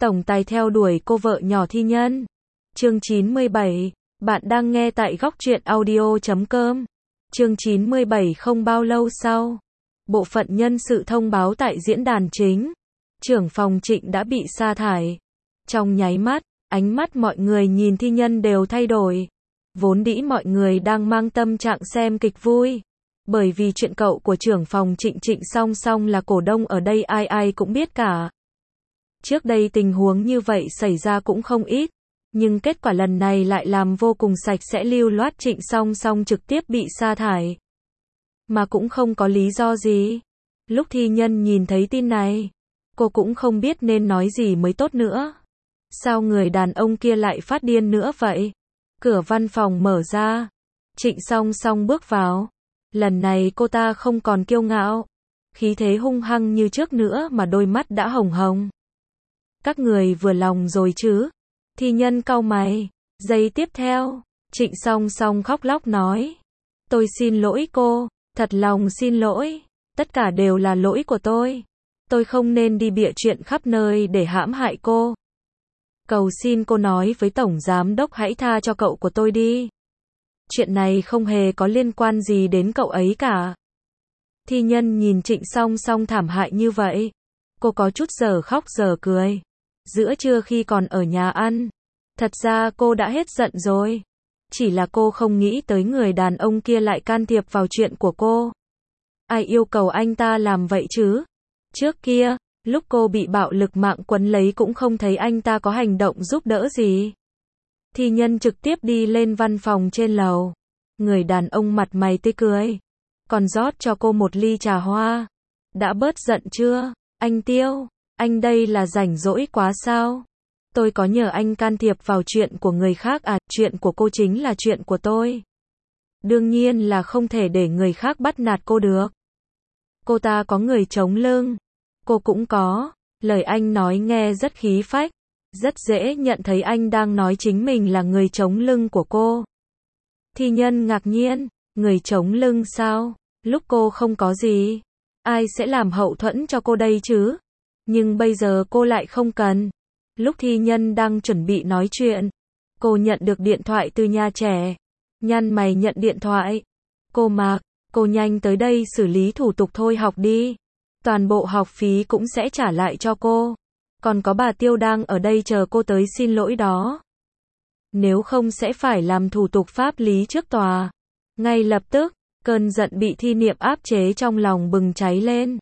tổng tài theo đuổi cô vợ nhỏ Thi Nhân. Chương 97, bạn đang nghe tại góc truyện audio.com. Chương 97. Không bao lâu sau, bộ phận nhân sự thông báo tại diễn đàn chính, trưởng phòng Trịnh đã bị sa thải. Trong nháy mắt, ánh mắt mọi người nhìn Thi Nhân đều thay đổi. Vốn dĩ mọi người đang mang tâm trạng xem kịch vui, bởi vì chuyện cậu của trưởng phòng Trịnh Trịnh Song Song là cổ đông ở đây ai ai cũng biết cả. Trước đây tình huống như vậy xảy ra cũng không ít, nhưng kết quả lần này lại làm vô cùng sạch sẽ lưu loát. Trịnh Song Song trực tiếp bị sa thải, mà cũng không có lý do gì. Lúc Thi Nhân nhìn thấy tin này, cô cũng không biết nên nói gì mới tốt nữa. Sao người đàn ông kia lại phát điên nữa vậy? Cửa văn phòng mở ra, Trịnh Song Song bước vào. Lần này cô ta không còn kiêu ngạo, khí thế hung hăng như trước nữa mà đôi mắt đã hồng hồng. Các người vừa lòng rồi chứ? Thi Nhân cau mày. Giây tiếp theo, Trịnh Song Song khóc lóc nói. Tôi xin lỗi cô, thật lòng xin lỗi. Tất cả đều là lỗi của tôi. Tôi không nên đi bịa chuyện khắp nơi để hãm hại cô. Cầu xin cô nói với Tổng Giám Đốc hãy tha cho cậu của tôi đi. Chuyện này không hề có liên quan gì đến cậu ấy cả. Thi Nhân nhìn Trịnh Song Song thảm hại như vậy, cô có chút giờ khóc giờ cười. Giữa trưa khi còn ở nhà ăn, thật ra cô đã hết giận rồi. Chỉ là cô không nghĩ tới người đàn ông kia lại can thiệp vào chuyện của cô. Ai yêu cầu anh ta làm vậy chứ? Trước kia, lúc cô bị bạo lực mạng quấn lấy cũng không thấy anh ta có hành động giúp đỡ gì. Thi Nhân trực tiếp đi lên văn phòng trên lầu. Người đàn ông mặt mày tươi cười, còn rót cho cô một ly trà hoa. Đã bớt giận chưa, anh Tiêu? Anh đây là rảnh rỗi quá sao? Tôi có nhờ anh can thiệp vào chuyện của người khác à? Chuyện của cô chính là chuyện của tôi. Đương nhiên là không thể để người khác bắt nạt cô được. Cô ta có người chống lưng, cô cũng có. Lời anh nói nghe rất khí phách, rất dễ nhận thấy anh đang nói chính mình là người chống lưng của cô. Thi Nhân ngạc nhiên, người chống lưng sao? Lúc cô không có gì, ai sẽ làm hậu thuẫn cho cô đây chứ? Nhưng bây giờ cô lại không cần. Lúc Thi Nhân đang chuẩn bị nói chuyện, cô nhận được điện thoại từ nhà trẻ. Nhăn mày nhận điện thoại. Cô Mạc, cô nhanh tới đây xử lý thủ tục thôi học đi. Toàn bộ học phí cũng sẽ trả lại cho cô. Còn có bà Tiêu đang ở đây chờ cô tới xin lỗi đó. Nếu không sẽ phải làm thủ tục pháp lý trước tòa. Ngay lập tức, cơn giận bị Thi Niệm áp chế trong lòng bừng cháy lên.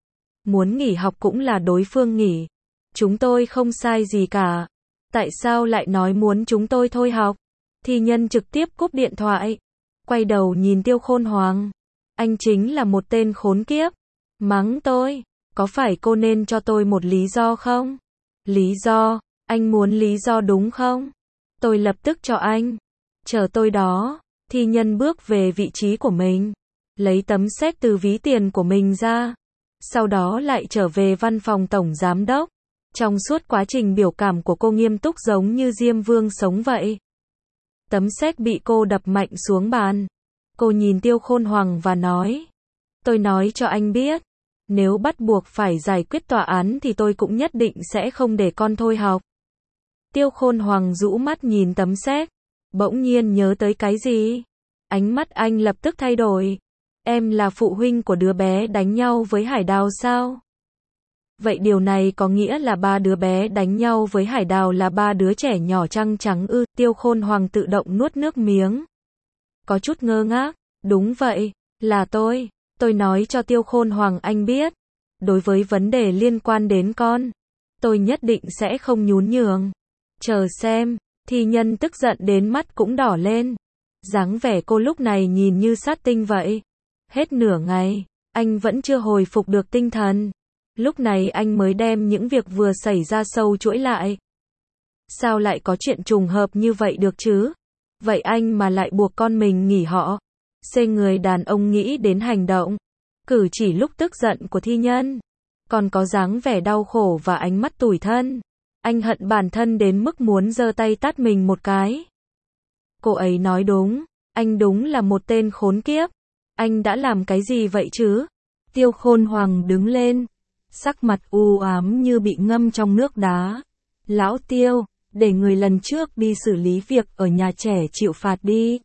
Muốn nghỉ học cũng là đối phương nghỉ. Chúng tôi không sai gì cả. Tại sao lại nói muốn chúng tôi thôi học? Thi Nhân trực tiếp cúp điện thoại. Quay đầu nhìn Tiêu Khôn Hoàng. Anh chính là một tên khốn kiếp. Mắng tôi. Có phải cô nên cho tôi một lý do không? Lý do? Anh muốn lý do đúng không? Tôi lập tức cho anh. Chờ tôi đó. Thi Nhân bước về vị trí của mình, lấy tấm séc từ ví tiền của mình ra. Sau đó lại trở về văn phòng Tổng Giám Đốc. Trong suốt quá trình biểu cảm của cô nghiêm túc giống như Diêm Vương sống vậy. Tấm séc bị cô đập mạnh xuống bàn. Cô nhìn Tiêu Khôn Hoàng và nói. Tôi nói cho anh biết, nếu bắt buộc phải giải quyết tòa án thì tôi cũng nhất định sẽ không để con thôi học. Tiêu Khôn Hoàng rũ mắt nhìn tấm séc, bỗng nhiên nhớ tới cái gì. Ánh mắt anh lập tức thay đổi. Em là phụ huynh của đứa bé đánh nhau với Hải Đào sao? Vậy điều này có nghĩa là ba đứa bé đánh nhau với Hải Đào là ba đứa trẻ nhỏ trăng trắng ư? Tiêu Khôn Hoàng tự động nuốt nước miếng, có chút ngơ ngác. Đúng vậy, là tôi. Tôi nói cho Tiêu Khôn Hoàng anh biết, đối với vấn đề liên quan đến con, tôi nhất định sẽ không nhún nhường. Chờ xem. Thi Nhân tức giận đến mắt cũng đỏ lên. Dáng vẻ cô lúc này nhìn như sát tinh vậy. Hết nửa ngày, anh vẫn chưa hồi phục được tinh thần. Lúc này anh mới đem những việc vừa xảy ra sâu chuỗi lại. Sao lại có chuyện trùng hợp như vậy được chứ? Vậy anh mà lại buộc con mình nghỉ họ. Người đàn ông nghĩ đến hành động, cử chỉ lúc tức giận của Thi Nhân, còn có dáng vẻ đau khổ và ánh mắt tủi thân. Anh hận bản thân đến mức muốn giơ tay tát mình một cái. Cô ấy nói đúng, anh đúng là một tên khốn kiếp. Anh đã làm cái gì vậy chứ? Tiêu Khôn Hoàng đứng lên, sắc mặt u ám như bị ngâm trong nước đá. Lão Tiêu, để người lần trước đi xử lý việc ở nhà trẻ chịu phạt đi.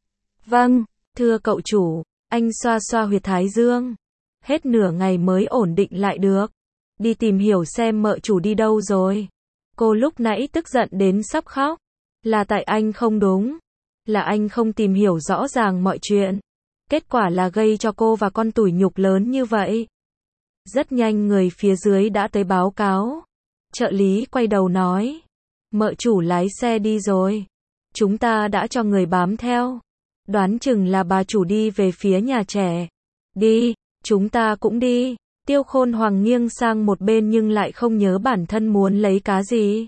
Vâng, thưa cậu chủ, anh xoa xoa huyệt thái dương. Hết nửa ngày mới ổn định lại được. Đi tìm hiểu xem mợ chủ đi đâu rồi. Cô lúc nãy tức giận đến sắp khóc. Là tại anh không đúng. Là anh không tìm hiểu rõ ràng mọi chuyện. Kết quả là gây cho cô và con tủi nhục lớn như vậy. Rất nhanh người phía dưới đã tới báo cáo. Trợ lý quay đầu nói. Mợ chủ lái xe đi rồi. Chúng ta đã cho người bám theo. Đoán chừng là bà chủ đi về phía nhà trẻ. Đi, chúng ta cũng đi. Tiêu Khôn Hoàng nghiêng sang một bên nhưng lại không nhớ bản thân muốn lấy cá gì.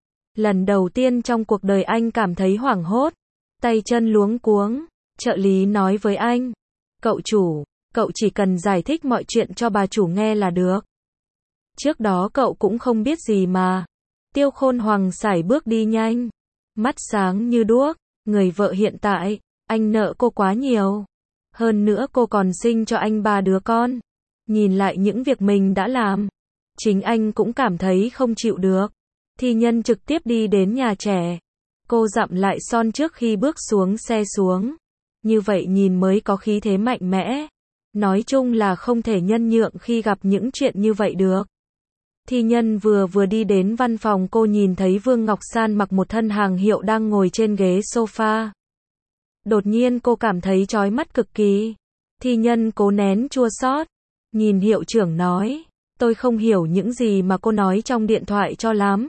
Lần đầu tiên trong cuộc đời anh cảm thấy hoảng hốt. Tay chân luống cuống. Trợ lý nói với anh. Cậu chủ, cậu chỉ cần giải thích mọi chuyện cho bà chủ nghe là được. Trước đó cậu cũng không biết gì mà. Tiêu Khôn Hoàng sải bước đi nhanh. Mắt sáng như đuốc. Người vợ hiện tại, anh nợ cô quá nhiều. Hơn nữa cô còn sinh cho anh 3 đứa con. Nhìn lại những việc mình đã làm. Chính anh cũng cảm thấy không chịu được. Thi Nhân trực tiếp đi đến nhà trẻ. Cô dặm lại son trước khi bước xuống xe xuống. Như vậy nhìn mới có khí thế mạnh mẽ. Nói chung là không thể nhân nhượng khi gặp những chuyện như vậy được. Thi Nhân vừa đi đến văn phòng cô nhìn thấy Vương Ngọc San mặc một thân hàng hiệu đang ngồi trên ghế sofa. Đột nhiên cô cảm thấy chói mắt cực kỳ. Thi Nhân cố nén chua xót. Nhìn hiệu trưởng nói. Tôi không hiểu những gì mà cô nói trong điện thoại cho lắm.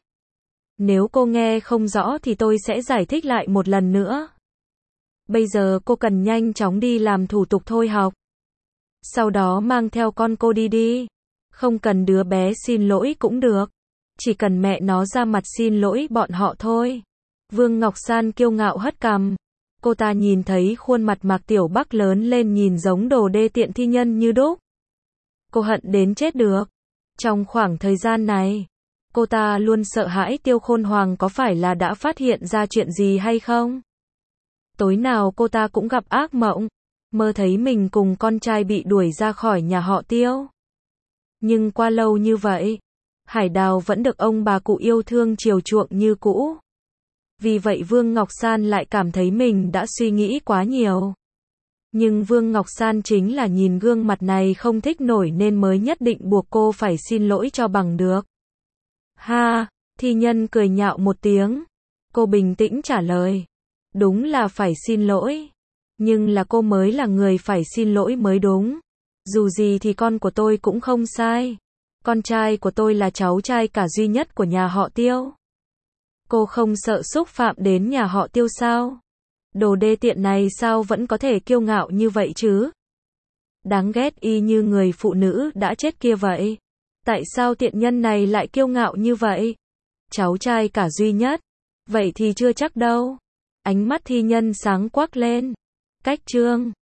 Nếu cô nghe không rõ thì tôi sẽ giải thích lại một lần nữa. Bây giờ cô cần nhanh chóng đi làm thủ tục thôi học. Sau đó mang theo con cô đi. Không cần đứa bé xin lỗi cũng được. Chỉ cần mẹ nó ra mặt xin lỗi bọn họ thôi. Vương Ngọc San kiêu ngạo hất cằm. Cô ta nhìn thấy khuôn mặt Mạc Tiểu Bắc lớn lên nhìn giống đồ đê tiện Thi Nhân như đúc. Cô hận đến chết được. Trong khoảng thời gian này, cô ta luôn sợ hãi Tiêu Khôn Hoàng có phải là đã phát hiện ra chuyện gì hay không. Tối nào cô ta cũng gặp ác mộng, mơ thấy mình cùng con trai bị đuổi ra khỏi nhà họ Tiêu. Nhưng qua lâu như vậy, Hải Đào vẫn được ông bà cụ yêu thương chiều chuộng như cũ. Vì vậy Vương Ngọc San lại cảm thấy mình đã suy nghĩ quá nhiều. Nhưng Vương Ngọc San chính là nhìn gương mặt này không thích nổi nên mới nhất định buộc cô phải xin lỗi cho bằng được. Ha, Thi Nhân cười nhạo một tiếng. Cô bình tĩnh trả lời. Đúng là phải xin lỗi. Nhưng là cô mới là người phải xin lỗi mới đúng. Dù gì thì con của tôi cũng không sai. Con trai của tôi là cháu trai cả duy nhất của nhà họ Tiêu. Cô không sợ xúc phạm đến nhà họ Tiêu sao? Đồ đê tiện này sao vẫn có thể kiêu ngạo như vậy chứ? Đáng ghét y như người phụ nữ đã chết kia vậy. Tại sao tiện nhân này lại kiêu ngạo như vậy? Cháu trai cả duy nhất. Vậy thì chưa chắc đâu. Ánh mắt Thi Nhân sáng quắc lên. Cách chương